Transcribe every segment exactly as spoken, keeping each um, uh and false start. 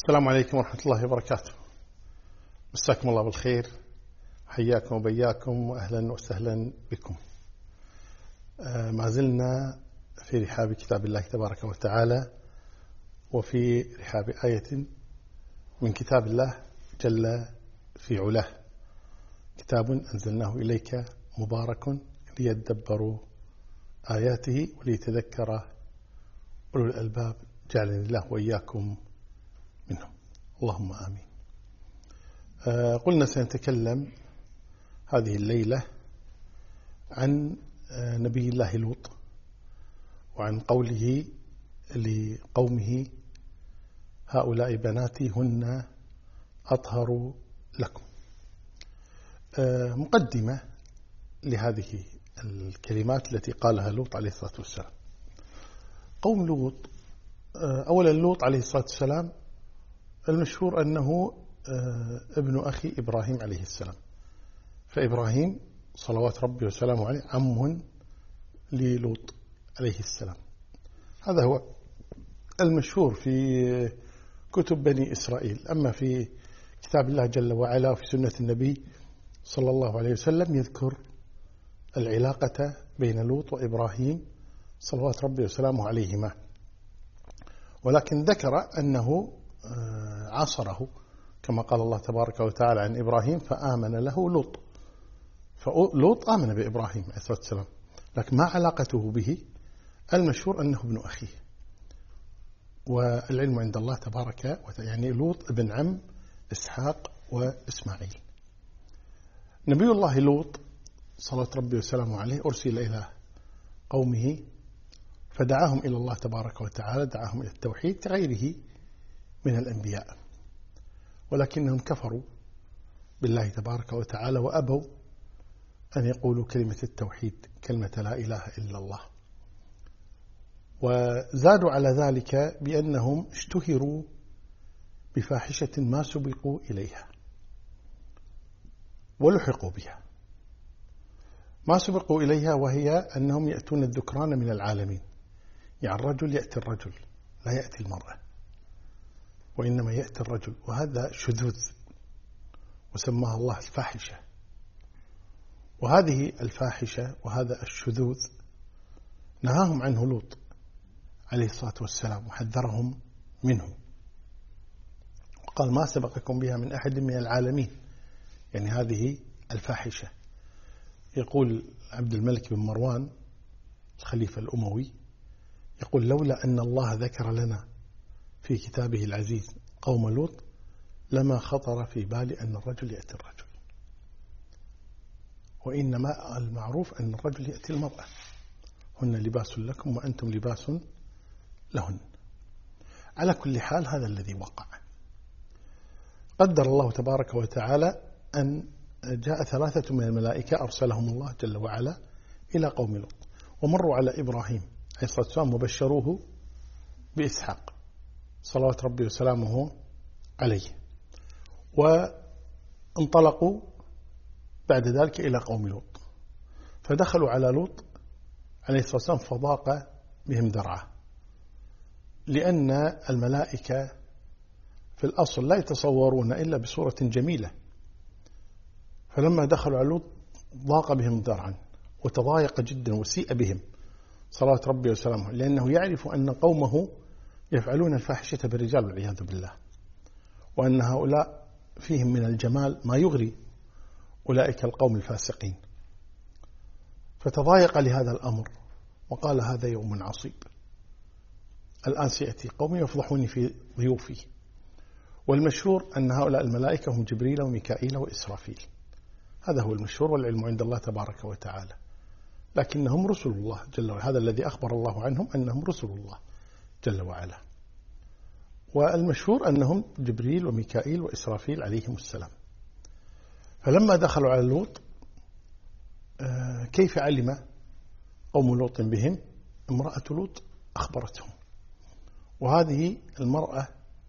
السلام عليكم ورحمة الله وبركاته. مساكم الله بالخير، حياكم وبياكم وأهلا وسهلا بكم. ما زلنا في رحاب كتاب الله تبارك وتعالى، وفي رحاب آية من كتاب الله جل في علاه، كتاب أنزلناه إليك مبارك ليدبروا آياته وليتذكر أولو الألباب، جعلني الله وإياكم منهم، اللهم آمين. آه قلنا سنتكلم هذه الليلة عن آه نبي الله لوط، وعن قوله لقومه هؤلاء بناتي هن أطهر لكم. آه مقدمة لهذه الكلمات التي قالها لوط عليه الصلاة والسلام. قوم لوط، آه أولا لوط عليه الصلاة والسلام المشهور أنه ابن أخي إبراهيم عليه السلام، فإبراهيم صلوات ربي وسلامه عليه عم للوط عليه السلام. هذا هو المشهور في كتب بني إسرائيل. أما في كتاب الله جل وعلا وفي سنة النبي صلى الله عليه وسلم يذكر العلاقة بين لوط وإبراهيم صلوات ربي وسلامه عليهما، ولكن ذكر أنه عصره كما قال الله تبارك وتعالى عن إبراهيم فآمن له لوط. فلوط آمن بإبراهيم عليه الصلاة والسلام، لكن ما علاقته به؟ المشهور أنه ابن أخيه، والعلم عند الله تبارك وتعالى. يعني لوط ابن عم إسحاق وإسماعيل. نبي الله لوط صلوات ربي وسلامه عليه أرسل إلى قومه فدعاهم إلى الله تبارك وتعالى، دعاهم إلى التوحيد كغيره من الأنبياء، ولكنهم كفروا بالله تبارك وتعالى وأبوا أن يقولوا كلمة التوحيد، كلمة لا إله إلا الله. وزادوا على ذلك بأنهم اشتهروا بفاحشة ما سبقوا إليها ولحقوا بها. ما سبقوا إليها وهي أنهم يأتون الذكران من العالمين، يعني الرجل يأتي الرجل لا يأتي المرأة، وإنما يأتي الرجل، وهذا شذوذ وسماها الله الفاحشة. وهذه الفاحشة وهذا الشذوذ نهاهم عنه لوط عليه الصلاة والسلام وحذرهم منه، وقال ما سبقكم بها من أحد من العالمين، يعني هذه الفاحشة. يقول عبد الملك بن مروان الخليفة الأموي، يقول لولا أن الله ذكر لنا في كتابه العزيز قوم لوط لما خطر في بالي أن الرجل يأتي الرجل، وإنما المعروف أن الرجل يأتي المرأة، هن لباس لكم وأنتم لباس لهن. على كل حال هذا الذي وقع. قدر الله تبارك وتعالى أن جاء ثلاثة من الملائكة أرسلهم الله جل وعلا إلى قوم لوط، ومروا على إبراهيم عليه الصلاة والسلام وبشروه بإسحاق صلوات ربي وسلامه عليه، وانطلقوا بعد ذلك إلى قوم لوط، فدخلوا على لوط عليه الصلاة والسلام فضاق بهم ذرعه، لأن الملائكة في الأصل لا يتصورون إلا بصورة جميلة، فلما دخلوا على لوط ضاق بهم ذرعا وتضايق جدا وسيء بهم صلوات ربي وسلامه، لأنه يعرف أن قومه يفعلون الفاحشة بالرجال والعياذ بالله، وأن هؤلاء فيهم من الجمال ما يغري أولئك القوم الفاسقين. فتضايق لهذا الأمر وقال هذا يوم عصيب، الآن سيأتي قومي يفضحوني في ضيوفي. والمشهور أن هؤلاء الملائكة هم جبريل وميكائيل وإسرافيل، هذا هو المشهور والعلم عند الله تبارك وتعالى، لكنهم رسل الله جل وعلا، هذا الذي أخبر الله عنهم أنهم رسل الله جل وعلا. والمشهور أنهم جبريل وميكائيل وإسرافيل عليهم السلام. فلما دخلوا على لوط كيف علم قوم لوط بهم؟ امرأة لوط أخبرتهم، وهذه المرأة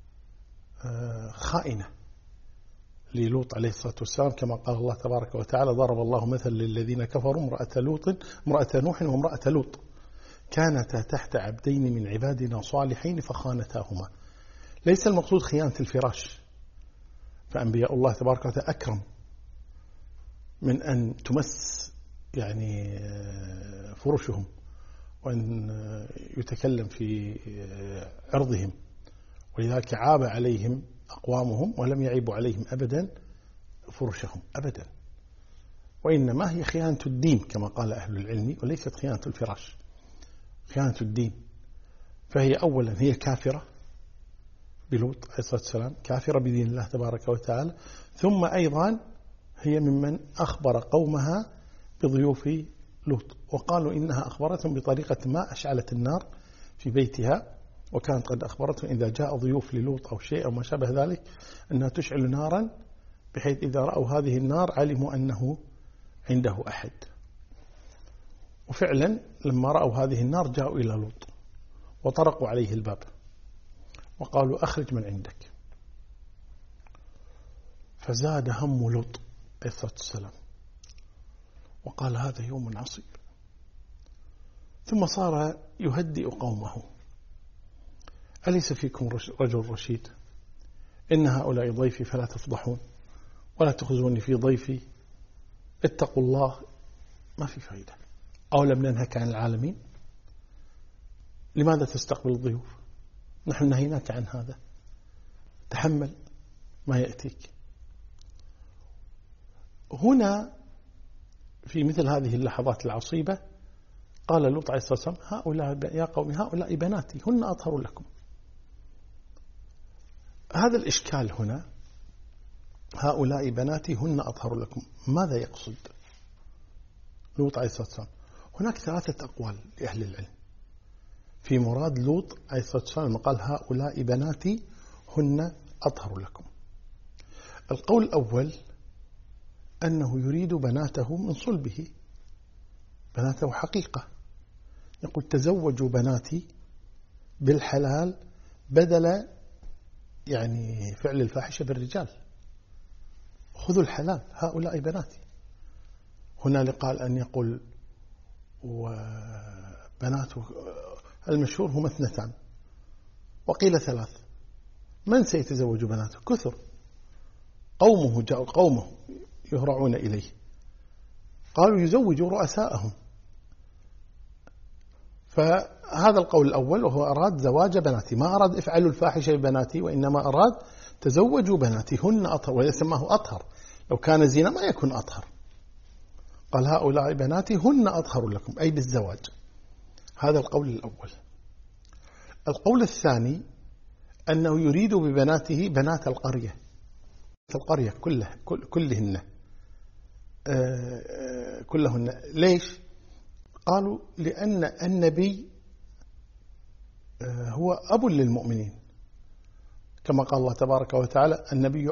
خائنة للوط عليه الصلاة والسلام، كما قال الله تبارك وتعالى ضرب الله مثل للذين كفروا امرأة لوط امرأة نوح وامرأة لوط كانتا تحت عبدين من عبادنا صالحين فخانتاهما ليس المقصود خيانة الفراش، فأنبياء الله تبارك وتعالى أكرم من أن تمس يعني فرشهم وأن يتكلم في عرضهم، ولذلك عاب عليهم أقوامهم ولم يعيبوا عليهم أبدا فرشهم أبدا، وإنما هي خيانة الدين كما قال أهل العلم، وليست خيانة الفراش، خيانة الدين. فهي أولا هي كافرة بلوط عليه الصلاة والسلام، كافرة بدين الله تبارك وتعالى، ثم أيضا هي ممن أخبر قومها بضيوف لوط، وقالوا إنها أخبرتهم بطريقة ما أشعلت النار في بيتها، وكانت قد أخبرتهم إذا جاء ضيوف للوط أو شيء أو ما شابه ذلك أنها تشعل نارا، بحيث إذا رأوا هذه النار علموا أنه عنده أحد. وفعلا لما رأوا هذه النار جاءوا إلى لوط وطرقوا عليه الباب وقالوا أخرج من عندك، فزاد هم لوط عليه الصلاة والسلام وقال هذا يوم عصيب، ثم صار يهدئ قومه: أليس فيكم رجل رشيد؟ إن هؤلاء ضيفي فلا تفضحون ولا تخزوني في ضيفي، اتقوا الله، ما في فائدة. أو لم ننهك عن العالمين؟ لماذا تستقبل الضيوف؟ نحن نهيناك عن هذا، تحمل ما يأتيك. هنا في مثل هذه اللحظات العصيبة قال لوط عليه الصلاة والسلام: هؤلاء يا قوم هؤلاء بناتي هن أطهر لكم. هذا الإشكال هنا، هؤلاء بناتي هن أطهر لكم، ماذا يقصد لوط عليه الصلاة والسلام؟ هناك ثلاثة أقوال لأهل العلم في مراد لوط عليه الصلاة والسلام لما قال هؤلاء بناتي هن أطهر لكم. القول الأول أنه يريد بناته من صلبه، بناته حقيقة، يقول تزوجوا بناتي بالحلال بدل يعني فعل الفاحشة بالرجال، خذوا الحلال، هؤلاء بناتي. هنا قال أن يقول وبناته، المشهور هم اثنتان وقيل ثلاث، من سيتزوج بناته؟ كثر، قومه جاءوا قومه يهرعون إليه، قالوا يزوجوا رؤساءهم. فهذا القول الأول، وهو أراد زواج بناتي، ما أراد افعلوا الفاحشة ببناتي، وإنما أراد تزوجوا بناتي هن أطهر، ويسماه أطهر، لو كان زنا ما يكون أطهر. قال هؤلاء بناتي هن أطهر لكم، أي بالزواج. هذا القول الأول. القول الثاني أنه يريد ببناته بنات القرية، القرية كلها كلهن كلهن. ليش؟ قالوا لأن النبي هو أب للمؤمنين، كما قال الله تبارك وتعالى النبي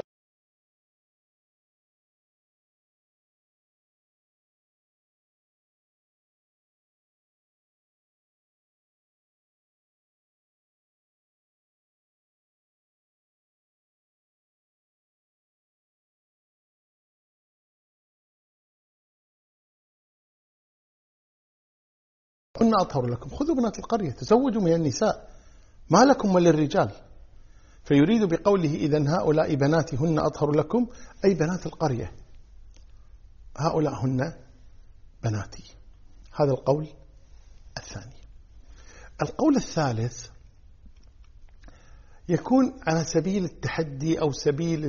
هن أطهر لكم، خذوا بنات القرية، تزوجوا من النساء، ما لكم وللرجال. فيريد بقوله إذن هؤلاء بناتي هن أطهر لكم، أي بنات القرية، هؤلاء هن بناتي. هذا القول الثاني. القول الثالث يكون على سبيل التحدي أو سبيل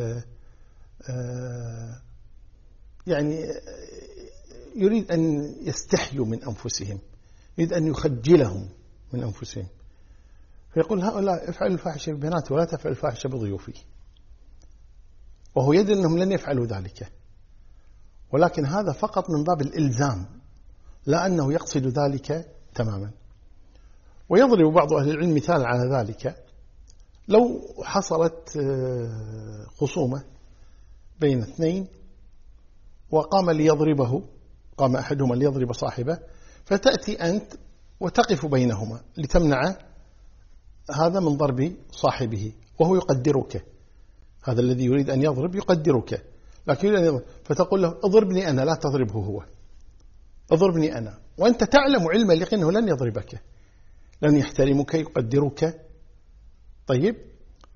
يعني يريد أن يستحيوا من أنفسهم، يريد أن يخجلهم من أنفسهم، فيقول هؤلاء افعلوا الفاحشة ببناتي ولا تفعلوا الفاحشة بضيوفي، وهو يدري أنهم لن يفعلوا ذلك، ولكن هذا فقط من باب الإلزام، لا أنه يقصد ذلك تماما. ويضرب بعض أهل العلم مثال على ذلك، لو حصلت خصومة بين اثنين وقام ليضربه، قام أحدهما ليضرب صاحبه، فتأتي أنت وتقف بينهما لتمنع هذا من ضرب صاحبه، وهو يقدرك، هذا الذي يريد أن يضرب يقدرك، لكن يريد أن يضرب، فتقول له اضربني أنا لا تضربه هو، اضربني أنا، وأنت تعلم علم اليقين أنه لن يضربك، لن يحترمك يقدرك. طيب،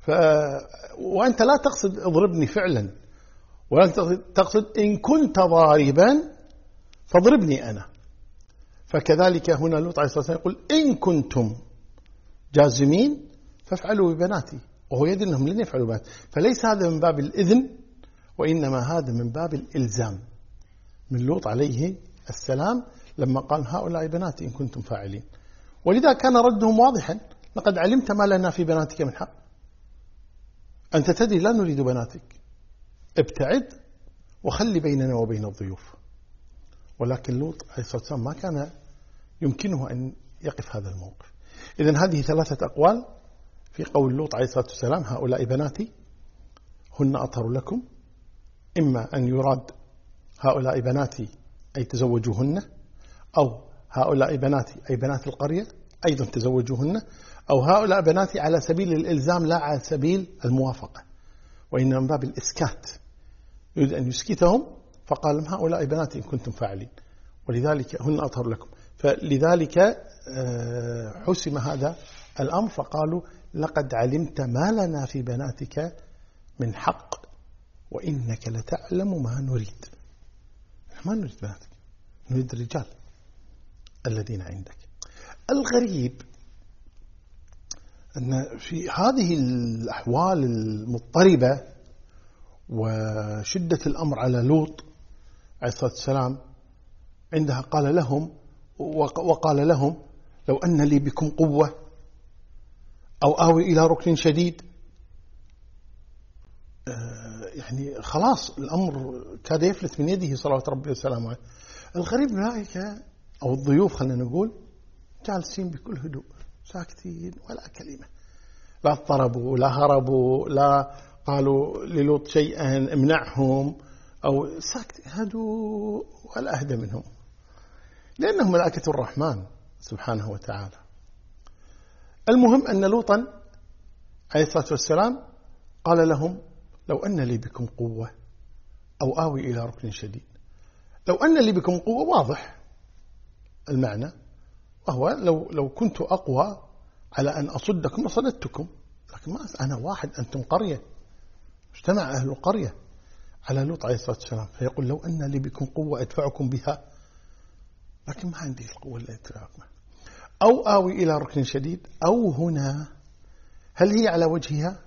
ف... وأنت لا تقصد اضربني فعلا، ولكن تقصد إن كنت ضاربا فاضربني أنا. فكذلك هنا لوط عليه الصلاة والسلام يقول إن كنتم جازمين فافعلوا ببناتي، وهو يدري أنهم لن يفعلوا ببناتي. فليس هذا من باب الإذن، وإنما هذا من باب الإلزام من لوط عليه السلام لما قال هؤلاء بناتي إن كنتم فاعلين. ولذا كان ردهم واضحا: لقد علمت ما لنا في بناتك من حق، أنت تدري لا نريد بناتك، ابتعد وخلي بيننا وبين الضيوف. ولكن لوط عليه الصلاة والسلام ما كان يمكنه أن يقف هذا الموقف. إذن هذه ثلاثة أقوال في قول لوط عليه الصلاة والسلام: هؤلاء بناتي هن أطهر لكم. إما أن يراد هؤلاء بناتي أي تزوجوهن، أو هؤلاء بناتي أي بنات القرية أيضا تزوجوهن، أو هؤلاء بناتي على سبيل الإلزام لا على سبيل الموافقة، وإنما من باب الإسكات، يريد أن يسكتهم فقال لهم هؤلاء بناتي إن كنتم فاعلين، ولذلك هن أطهر لكم. فلذلك حسم هذا الأمر، فقالوا لقد علمت ما لنا في بناتك من حق وإنك لتعلم ما نريد. ما نريد بناتك، نريد الرجال الذين عندك. الغريب أن في هذه الأحوال المضطربة وشدة الأمر على لوط عليه الصلاة والسلام، عندها قال لهم وقال لهم لو أن لي بكم قوة أو آوي إلى ركن شديد. يعني خلاص الأمر كاد يفلت من يده صلوات ربي وسلامه عليه. الغريب الملائكة أو الضيوف خلينا نقول جالسين بكل هدوء ساكتين ولا كلمة، لا اضطربوا لا هربوا لا قالوا للوط شيئا امنعهم، أو ساكت هدوء ولا أهدى منهم، لأنهم ملائكة الرحمن سبحانه وتعالى. المهم أن لوطا عليه الصلاة والسلام قال لهم لو أن لي بكم قوة أو آوي إلى ركن شديد. لو أن لي بكم قوة واضح المعنى، وهو لو, لو كنت أقوى على أن أصدكم لصددتكم، لكن ما أنا واحد أنتم قرية، اجتمع أهل القرية على لوط عليه الصلاة والسلام، فيقول لو أن لي بكم قوة أدفعكم بها، لكن ما عندي القوة اللي أدفعكم. أو آوي إلى ركن شديد، أو هنا هل هي على وجهها؟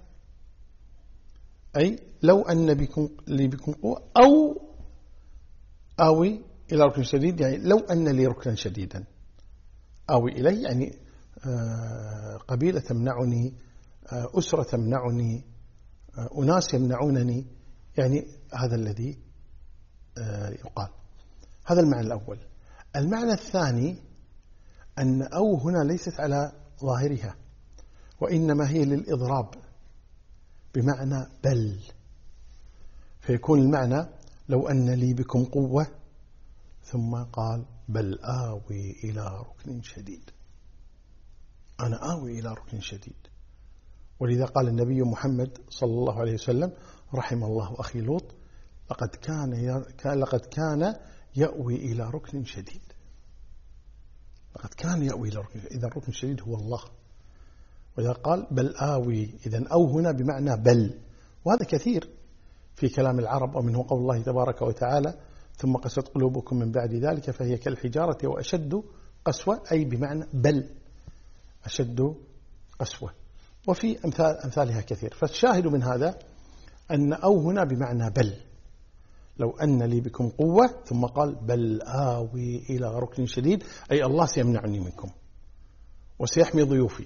أي لو أن بكم لي بكم قوة أو آوي إلى ركن شديد، يعني لو أن لي ركنا شديدا آوي إليه، يعني قبيلة تمنعني، أسرة تمنعني، أناس يمنعونني، يعني هذا الذي يقال. هذا المعنى الأول. المعنى الثاني أن أو هنا ليست على ظاهرها، وإنما هي للإضراب بمعنى بل، فيكون المعنى لو أن لي بكم قوة ثم قال بل آوي إلى ركن شديد، أنا آوي إلى ركن شديد. ولذا قال النبي محمد صلى الله عليه وسلم رحم الله أخي لوط لقد كان ي... لقد كان يأوي إلى ركن شديد. لقد كان يأوي إلى ركن، إذا الركن الشديد هو الله. وإذا قال بل آوي، إذن أو هنا بمعنى بل، وهذا كثير في كلام العرب. ومنه قول الله تبارك وتعالى ثم قست قلوبكم من بعد ذلك فهي كالحجارة وأشد قسوة، أي بمعنى بل أشد قسوة. وفي أمثال أمثالها كثير. فالشاهد من هذا أن أو هنا بمعنى بل، لو أن لي بكم قوة ثم قال بل آوي إلى ركن شديد، أي الله سيمنعني منكم وسيحمي ضيوفي.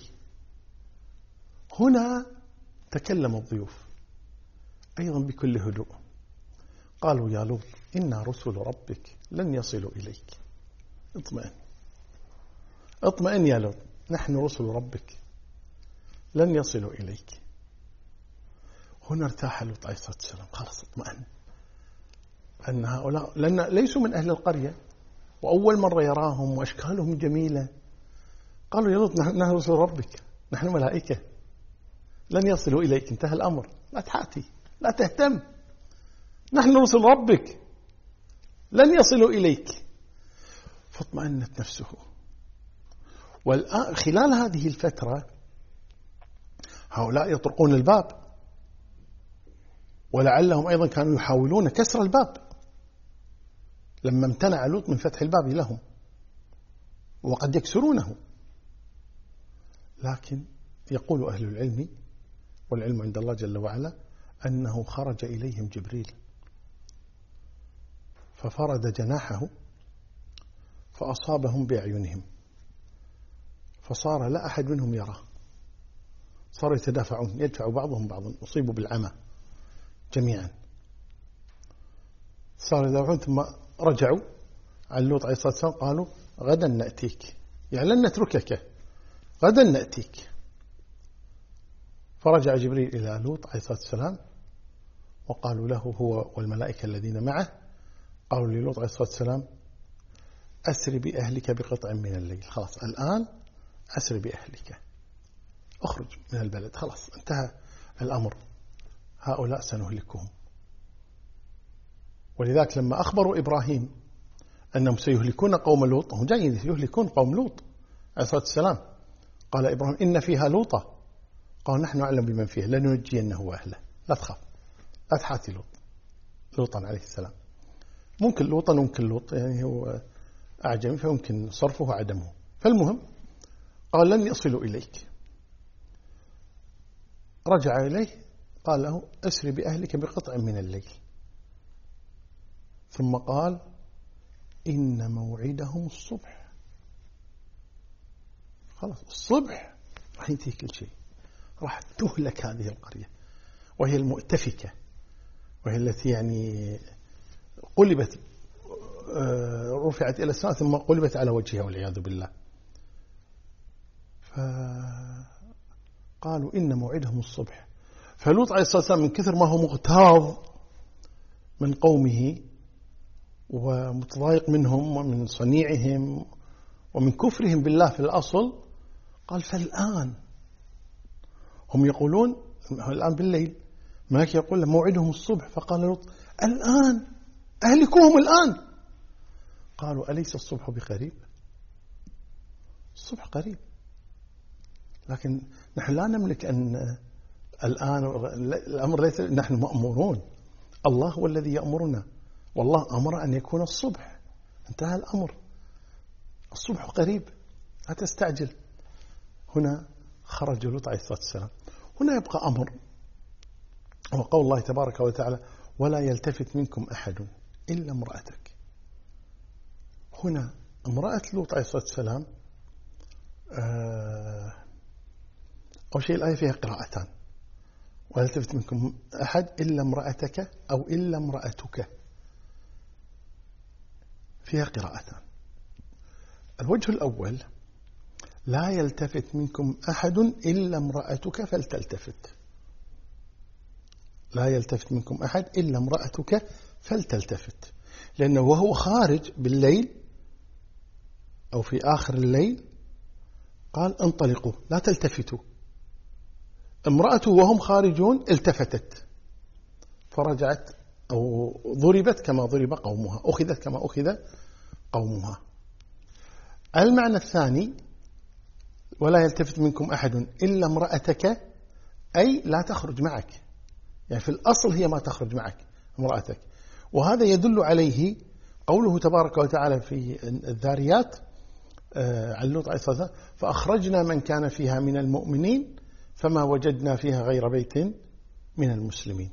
هنا تكلم الضيوف أيضا بكل هدوء، قالوا يا لوط إنا رسل ربك لن يصلوا إليك، اطمئن اطمئن يا لوط، نحن رسل ربك لن يصلوا إليك. هنا ارتاح لوط عليه الصلاة والسلام، خلاص اطمئن أن هؤلاء لأن ليسوا من أهل القرية، وأول مرة يراهم وأشكالهم جميلة. قالوا يا لوط نحن رسل ربك، نحن ملائكة لن يصلوا إليك، انتهى الأمر، لا تحاتي لا تهتم، نحن رسل ربك لن يصلوا إليك. فاطمأنت نفسه. والآن خلال هذه الفترة هؤلاء يطرقون الباب، ولعلهم أيضا كانوا يحاولون كسر الباب لما امتنع لوط من فتح الباب لهم، وقد يكسرونه. لكن يقول أهل العلم، والعلم عند الله جل وعلا، أنه خرج إليهم جبريل ففرد جناحه فأصابهم بأعينهم، فصار لا أحد منهم يراه، صاروا يتدافعون، يدفع بعضهم بعضا، أصيبوا بالعمى جميعا، صاروا يدافعون. ثم رجعوا عن لوط عليه الصلاة والسلام قالوا غدا نأتيك، يعني لن نتركك، غدا نأتيك. فرجع جبريل إلى لوط عليه الصلاة والسلام وقالوا له هو والملائكة الذين معه، قالوا للوط عليه الصلاة والسلام أسر بأهلك بقطع من الليل، خلاص الآن أسر بأهلك، أخرج من البلد، خلاص انتهى الأمر، هؤلاء سنهلكهم. ولذلك لما أخبروا إبراهيم أنهم سيهلكون قوم لوط، هم جايين يهلكون قوم لوط عليه الصلاة والسلام، قال إبراهيم إن فيها لوطا، قال نحن أعلم بمن فيها لننجينه وأهله، لا تخاف، لا تحاتي لوط، لوطا عليه السلام. ممكن لوطا وممكن لوط، يعني هو أعجمي فيمكن صرفه وعدمه. فالمهم قال لن يصلوا إليك. رجع إليه قال له أسر بأهلك بقطع من الليل، ثم قال إن موعدهم الصبح، خلاص الصبح راح ينتهي كل شيء، راح تهلك هذه القرية، وهي المؤتفكة، وهي التي يعني قلبت، رفعت إلى السماء ثم قلبت على وجهها والعياذ بالله. فقالوا إن موعدهم الصبح. فلوط عليه الصلاة والسلام من كثر ما هو مغتاظ من قومه ومتضايق منهم ومن صنيعهم ومن كفرهم بالله في الأصل، قال فالآن، هم يقولون الآن بالليل، ماك يقول موعدهم الصبح، فقال لوط الآن أهلكوهم الآن. قالوا أليس الصبح بقريب؟ الصبح قريب، لكن نحن لا نملك أن الآن الأمر ليس نحن مأمورون، الله هو الذي يأمرنا، والله أمر أن يكون الصبح، انتهى الأمر، الصبح قريب لا تستعجل. هنا خرج لوط عليه الصلاة والسلام. هنا يبقى أمر، وقول الله تبارك وتعالى ولا يلتفت منكم أحد إلا امرأتك. هنا امرأة لوط عليه الصلاة والسلام، أول شيء الآية فيها قراءتان، ولا يلتفت منكم أحد إلا امرأتك أو إلا امرأتك، فيها قراءتان. الوجه الأول لا يلتفت منكم أحد إلا امرأتك فلتلتفت، لا يلتفت منكم أحد إلا امرأتك فلتلتفت، لأنه وهو خارج بالليل أو في آخر الليل قال انطلقوا لا تلتفتوا، امرأته وهم خارجون التفتت فرجعت أو ضربت كما ضرب قومها، أخذت كما أخذ قومها. المعنى الثاني ولا يلتفت منكم أحد إلا امرأتك، أي لا تخرج معك، يعني في الأصل هي ما تخرج معك امرأتك. وهذا يدل عليه قوله تبارك وتعالى في الذاريات عن لوط عليه الصلاة والسلام فأخرجنا من كان فيها من المؤمنين فما وجدنا فيها غير بيت من المسلمين.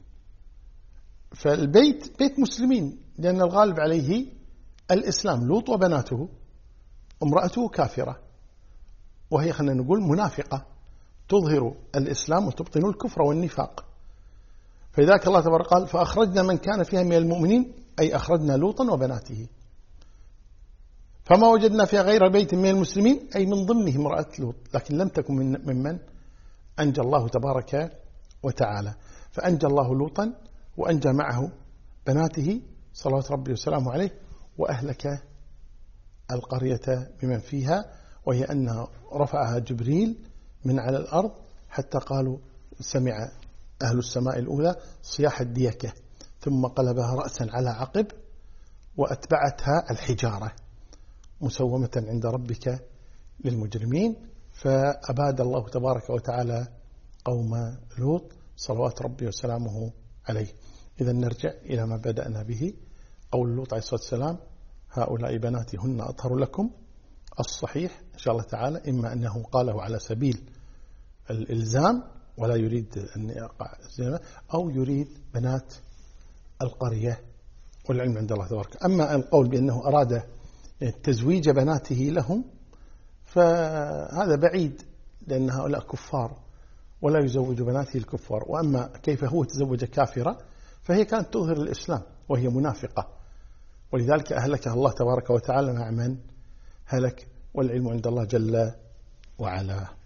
فالبيت بيت مسلمين، لأن الغالب عليه الإسلام، لوط وبناته، امرأته كافرة وهي خلينا نقول منافقة تظهر الإسلام وتبطن الكفر والنفاق. فلذلك الله تبارك قال فأخرجنا من كان فيها من المؤمنين، أي أخرجنا لوطا وبناته، فما وجدنا فيها غير بيت من المسلمين، أي من ضمنه امرأة لوط، لكن لم تكن من ممن أنجى الله تبارك وتعالى. فأنجى الله لوطا وأنجى معه بناته صلوات ربي وسلامه عليه، وأهلك القرية بمن فيها، وهي أنها رفعها جبريل من على الأرض حتى قالوا سمع أهل السماء الأولى صياح الديكة، ثم قلبها رأسا على عقب وأتبعتها الحجارة مسومة عند ربك للمجرمين. فأباد الله تبارك وتعالى قوم لوط صلوات ربي وسلامه عليه. إذا نرجع إلى ما بدأنا به، قول لوط عليه الصلاة والسلام: هؤلاء بناتي هن أطهر لكم. الصحيح إن شاء الله تعالى إما أنه قاله على سبيل الإلزام ولا يريد أن يقع، أو يريد بنات القرية، والعلم عند الله تبارك. أما القول بأنه أراد تزويج بناته لهم فهذا بعيد، لأن هؤلاء كفار ولا يزوج بناته الكفار. وأما كيف هو تزوج كافرة فهي كانت تظهر الإسلام وهي منافقة، ولذلك أهلكها الله تبارك وتعالى مع من هلك، والعلم عند الله جل وعلا.